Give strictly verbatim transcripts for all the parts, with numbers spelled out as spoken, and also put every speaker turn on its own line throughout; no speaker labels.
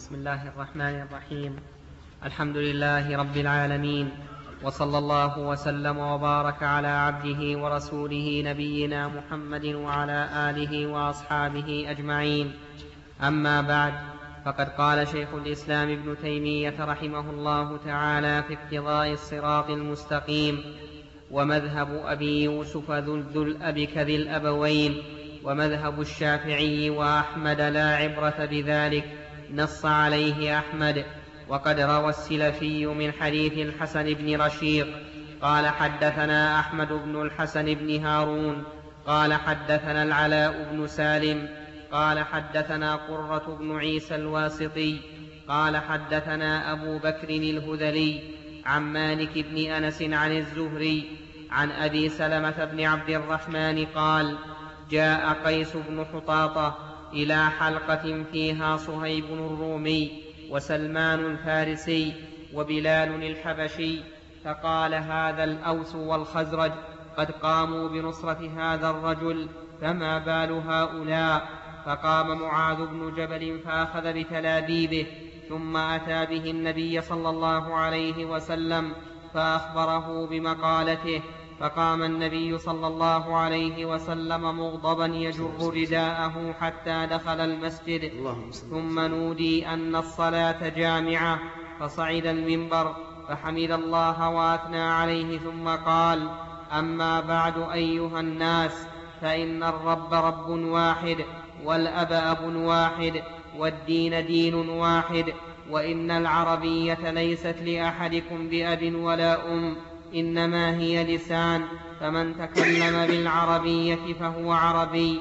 بسم الله الرحمن الرحيم. الحمد لله رب العالمين، وصلى الله وسلم وبارك على عبده ورسوله نبينا محمد وعلى آله وأصحابه أجمعين. أما بعد، فقد قال شيخ الإسلام ابن تيمية رحمه الله تعالى في اقتضاء الصراط المستقيم: ومذهب أبي يوسف ذو الأب كذي الأبوين، ومذهب الشافعي وأحمد لا عبرة بذلك، نص عليه أحمد. وقد روى السلفي من حديث الحسن بن رشيق قال: حدثنا أحمد بن الحسن بن هارون قال: حدثنا العلاء بن سالم قال: حدثنا قرة بن عيسى الواسطي قال: حدثنا أبو بكر الهذلي عن مالك بن أنس عن الزهري عن أبي سلمة بن عبد الرحمن قال: جاء قيس بن حطاطة إلى حلقة فيها صهيب الرومي وسلمان الفارسي وبلال الحبشي، فقال: هذا الأوس والخزرج قد قاموا بنصرة هذا الرجل، فما بال هؤلاء؟ فقام معاذ بن جبل فأخذ بتلابيبه، ثم أتى به النبي صلى الله عليه وسلم فأخبره بمقالته، فقام النبي صلى الله عليه وسلم مغضبا يجر رداءه حتى دخل المسجد، ثم نودي أن الصلاة جامعة، فصعد المنبر فحمد الله وأثنى عليه، ثم قال: أما بعد أيها الناس، فإن الرب رب واحد، والأب أب واحد، والدين دين واحد، وإن العربية ليست لأحدكم بأب ولا أم، إنما هي لسان، فمن تكلم بالعربية فهو عربي.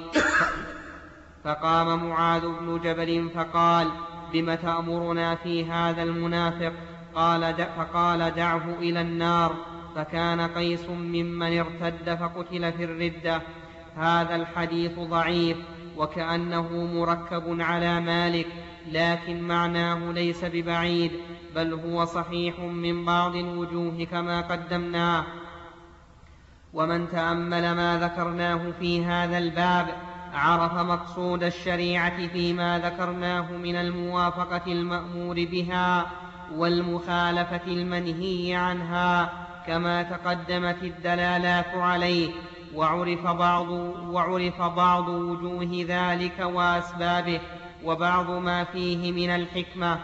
فقام معاذ بن جبل فقال: بم تأمرنا في هذا المنافق؟ قال: فقال: دعه إلى النار. فكان قيس ممن ارتد فقتل في الردة. هذا الحديث ضعيف، وكأنه مركب على مالك، لكن معناه ليس ببعيد، بل هو صحيح من بعض الوجوه كما قدمناه. ومن تأمل ما ذكرناه في هذا الباب عرف مقصود الشريعة فيما ذكرناه من الموافقة المأمور بها والمخالفة المنهي عنها، كما تقدمت الدلالات عليه، وعرف بعض, وعرف بعض وجوه ذلك وأسبابه، وبعض ما فيه من الحكمة.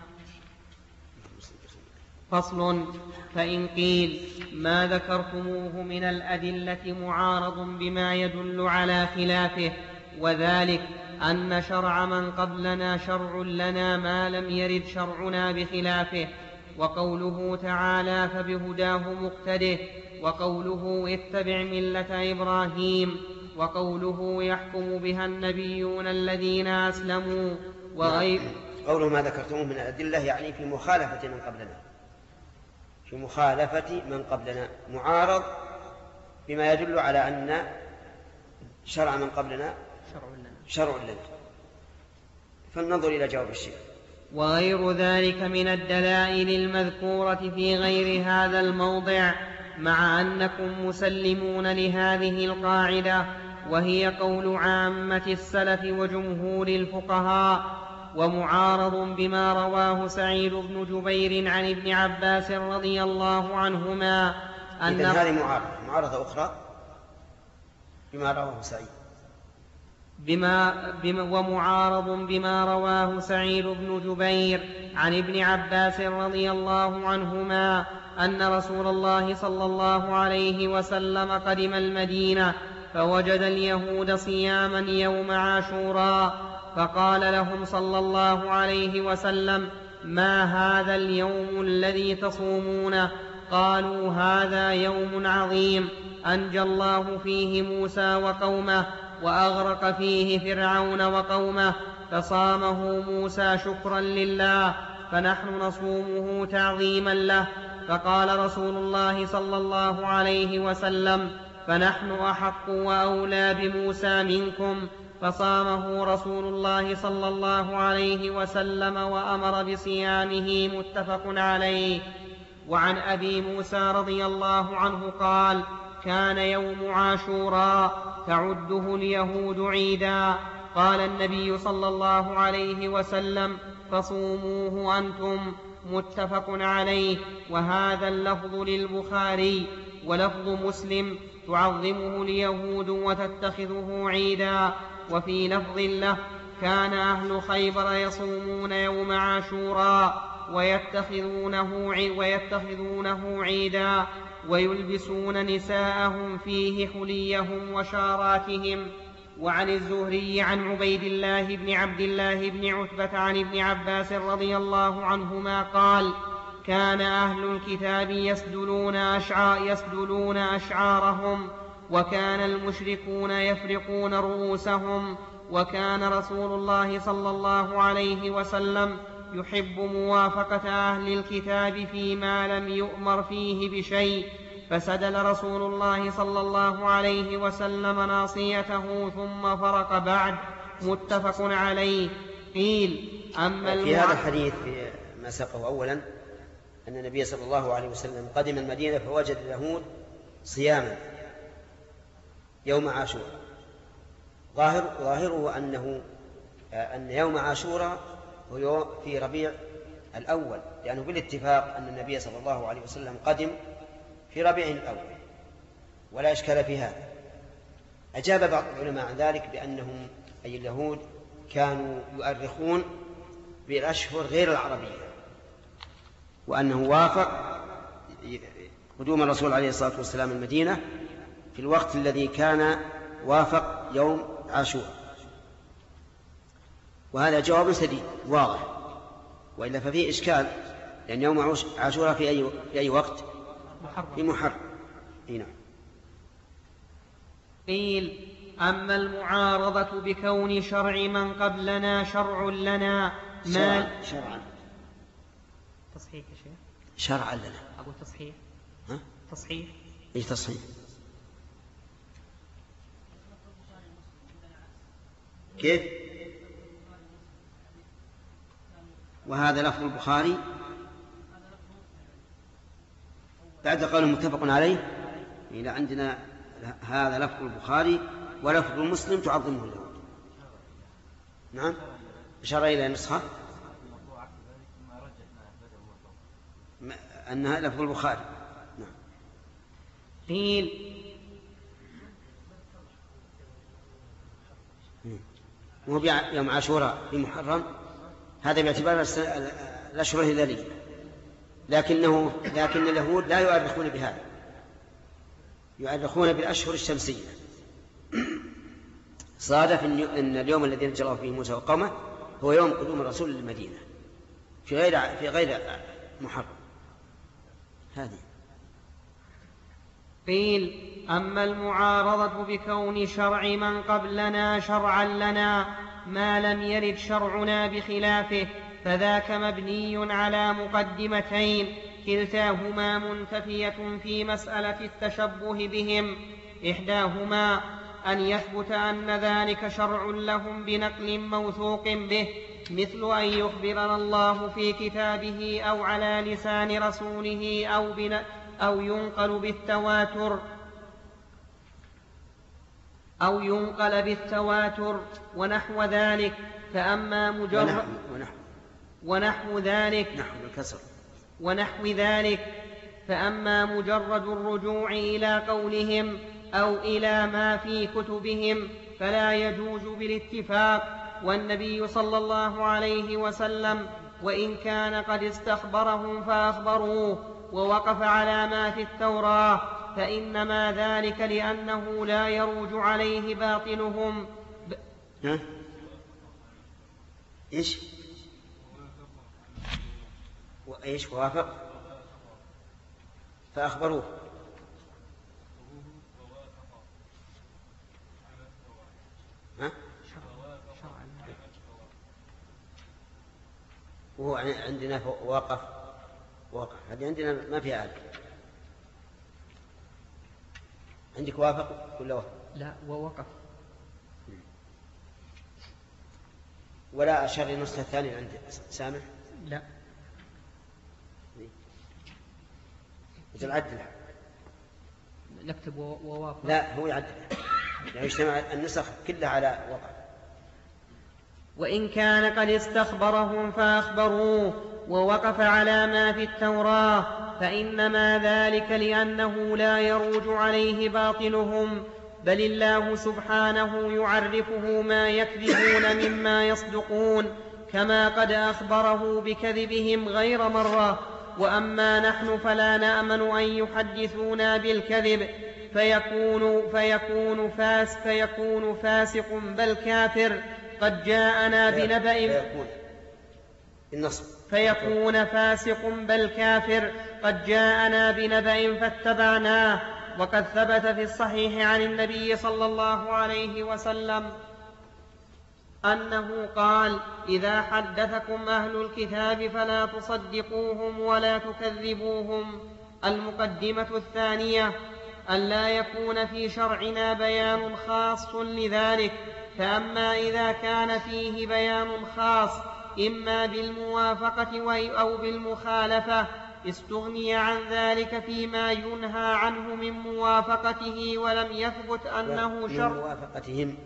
فصل: فإن قيل: ما ذكرتموه من الأدلة معارض بما يدل على خلافه، وذلك أن شرع من قبلنا شرع لنا ما لم يرد شرعنا بخلافه، وقوله تعالى: فبهداه مقتده، وقوله: اتبع ملة إبراهيم، وقوله: يحكم بها النبيون الذين أسلموا وغير.
قوله ما ذكرتموه من الأدلة يعني في مخالفة من قبلنا، في مخالفة من قبلنا، معارض بما يدل على أن شرع من قبلنا شرع لنا. فلننظر إلى جواب الشيخ:
وغير ذلك من الدلائل المذكورة في غير هذا الموضع، مع أنكم مسلمون لهذه القاعدة، وهي قول عامة السلف وجمهور الفقهاء، ومعارض بما رواه سعيد بن جبير عن ابن عباس رضي الله عنهما أن
إذن هذه معارضة معارضة أخرى بما رواه سعيد
بما بما ومعارض بما رواه سعيد بن جبير عن ابن عباس رضي الله عنهما أن رسول الله صلى الله عليه وسلم قدم المدينة فوجد اليهود صياما يوم عاشوراء، فقال لهم صلى الله عليه وسلم: ما هذا اليوم الذي تصومونه؟ قالوا: هذا يوم عظيم أنجى الله فيه موسى وقومه، وأغرق فيه فرعون وقومه، فصامه موسى شكرا لله، فنحن نصومه تعظيما له. فقال رسول الله صلى الله عليه وسلم: فنحن أحق وأولى بموسى منكم. فصامه رسول الله صلى الله عليه وسلم وأمر بصيامه، متفق عليه. وعن أبي موسى رضي الله عنه قال: كان يوم عاشوراء تعده اليهود عيدا، قال النبي صلى الله عليه وسلم: فصوموه أنتم. متفق عليه. وهذا اللفظ للبخاري. ولفظ مسلم: تعظمه اليهود وتتخذه عيدا. وفي لفظ له: كان أهل خيبر يصومون يوم عاشوراء ويتخذونه, ويتخذونه عيدا ويلبسون نساءهم فيه حليهم وشاراتهم. وعن الزهري عن عبيد الله بن عبد الله بن عتبة عن ابن عباس رضي الله عنهما قال: كان أهل الكتاب يسدلون, أشعار يسدلون أشعارهم، وكان المشركون يفرقون رؤوسهم، وكان رسول الله صلى الله عليه وسلم يحب موافقة أهل الكتاب فيما لم يؤمر فيه بشيء، فسدل رسول الله صلى الله عليه وسلم ناصيته ثم فرق بعد. متفق عليه. قيل: أما
في هذا الحديث ما سقه أولا أن النبي صلى الله عليه وسلم قدم المدينة فوجد اليهود صياما يوم عاشوراء. ظاهر ظاهره أنه أن يوم عاشوراء هو في ربيع الأول، لأنه بالاتفاق أن النبي صلى الله عليه وسلم قدم في ربيع الأول ولا إشكال في هذا. أجاب بعض العلماء عن ذلك بأنهم أي اليهود كانوا يؤرخون بالأشهر غير العربية، وأنه وافق قدوم الرسول عليه الصلاة والسلام المدينة في الوقت الذي كان وافق يوم عاشوراء، وهذا جواب سديد واضح، وإلا ففيه إشكال، لأن يوم عاشوراء في أي, في أي وقت؟ في محرم. هنا
قيل: أما المعارضة بكون شرع من قبلنا شرع لنا ما
شرعا
تصحيح يا شيخ
شرعا لنا
أقول تصحيح
ها؟
تصحيح
أي تصحيح؟ كيف؟ وهذا لفظ البخاري بعد قوله متفق عليه. إلى عندنا هذا لفظ البخاري ولفظ مسلم تعظمه اليهود. نعم، إشارة إلى نسخة أنها لفظ البخاري. نعم.
قيل:
مو يوم عاشوراء في محرم، هذا باعتبار الأشهر الهلالية، لكنه لكن اليهود لا يؤرخون بهذا، يؤرخون بالأشهر الشمسية. صادف أن اليوم الذي نجى الله فيه موسى وقومه هو يوم قدوم الرسول للمدينة في غير في غير محرم. هذه.
قيل: أما المعارضة بكون شرع من قبلنا شرعا لنا ما لم يرد شرعنا بخلافه فذاك مبني على مقدمتين كلتاهما منتفية في مسألة التشبه بهم. إحداهما أن يثبت أن ذلك شرع لهم بنقل موثوق به، مثل أن يخبرنا الله في كتابه أو على لسان رسوله أو, أو ينقل بالتواتر أو ينقل بالتواتر ونحو ذلك. فأما مجرد
ونحو, ونحو.
ونحو ذلك
نحو الكسر
ونحو ذلك فأما مجرد الرجوع إلى قولهم أو إلى ما في كتبهم فلا يجوز بالاتفاق. والنبي صلى الله عليه وسلم وإن كان قد استخبرهم فأخبروه ووقف على ما في التوراة فإنما ذلك لأنه لا يروج عليه باطلهم. ب...
ها؟ إيش؟ وإيش وافق فأخبروه ها؟ وهو عندنا وقف وقف هذه عندنا ما فيها عدل. عندك وافق ولا وافق؟
لا ووقف.
ولا أشار للنسخة الثانية عند سامح؟
لا.
إذا العدل
نكتب ووافق.
لا هو يعدل، يعني يجتمع النسخ كلها على وقف.
وإن كان قد استخبرهم فأخبروه ووقف على ما في التوراة فإنما ذلك لأنه لا يروج عليه باطلهم، بل الله سبحانه يعرفه ما يكذبون مما يصدقون، كما قد أخبره بكذبهم غير مرة. وأما نحن فلا نأمن أن يحدثونا بالكذب فيكون, فيكون, فاس فيكون فاسق بل كافر قد جاءنا بنبأ
فيكون, النصب
فيكون فاسق بل كافر قد جاءنا بنبأ فاتبعناه. وقد ثبت في الصحيح عن النبي صلى الله عليه وسلم أنه قال: إذا حدثكم أهل الكتاب فلا تصدقوهم ولا تكذبوهم. المقدمة الثانية: ألا يكون في شرعنا بيان خاص لذلك، فأما إذا كان فيه بيان خاص إما بالموافقة أو بالمخالفة استغني عن ذلك فيما ينهى عنه من موافقته ولم يثبت أنه شرع.
من موافقتهم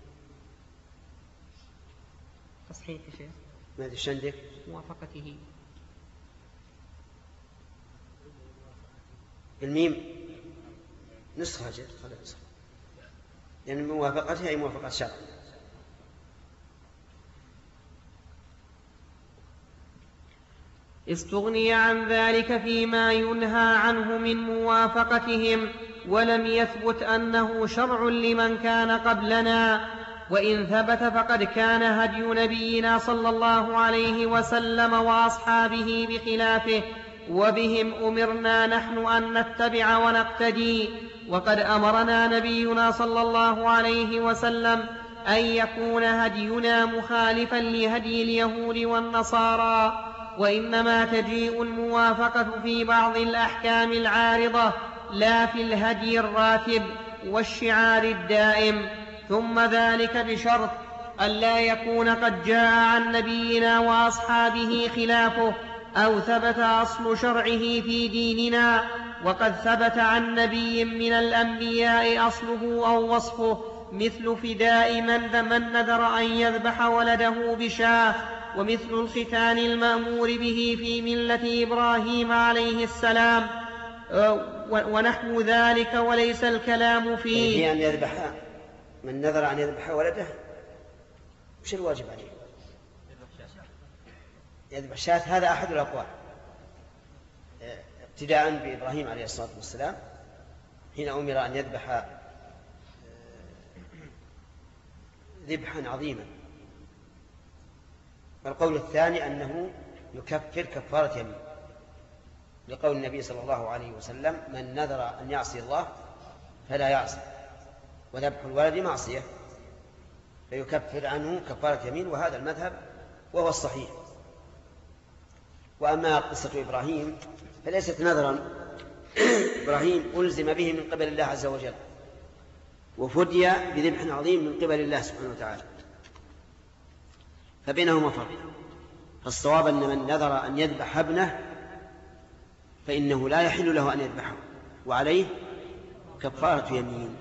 تصحيح يا شيخ.
ماذا عندك؟
موافقته
الميم نسخة جد خلاص، يعني موافقتها أي موافقة شرع.
استغني عن ذلك فيما ينهى عنه من موافقتهم ولم يثبت أنه شرع لمن كان قبلنا. وإن ثبت فقد كان هدي نبينا صلى الله عليه وسلم وأصحابه بخلافه، وبهم أمرنا نحن أن نتبع ونقتدي. وقد أمرنا نبينا صلى الله عليه وسلم أن يكون هدينا مخالفا لهدي اليهود والنصارى، وإنما تجيء الموافقة في بعض الأحكام العارضة لا في الهدي الراتب والشعار الدائم. ثم ذلك بشرط ألا يكون قد جاء عن نبينا وأصحابه خلافه أو ثبت أصل شرعه في ديننا. وقد ثبت عن نبي من الأنبياء أصله أو وصفه، مثل فداء من نذر أن يذبح ولده بشاة، ومثل الختان المأمور به في ملة إبراهيم عليه السلام ونحو ذلك. وليس الكلام فيه
في أن يذبح من نذر أن يذبح ولده، وش الواجب عليه؟ يذبح شاة. هذا أحد الأقوال، ابتداء بإبراهيم عليه الصلاة والسلام حين أمر أن يذبح ذبحا عظيما. والقول الثاني أنه يكفر كفارة يمين، لقول النبي صلى الله عليه وسلم: من نذر أن يعصي الله فلا يعصي، وذبح الولد معصية، فيكفر عنه كفارة يمين. وهذا المذهب وهو الصحيح. وأما قصة إبراهيم فليست نذرا، إبراهيم ألزم به من قبل الله عز وجل، وفدي بذبح عظيم من قبل الله سبحانه وتعالى، فبينهما فرق. فالصواب أن من نذر أن يذبح ابنه فإنه لا يحل له أن يذبحه، وعليه كفارة يمين.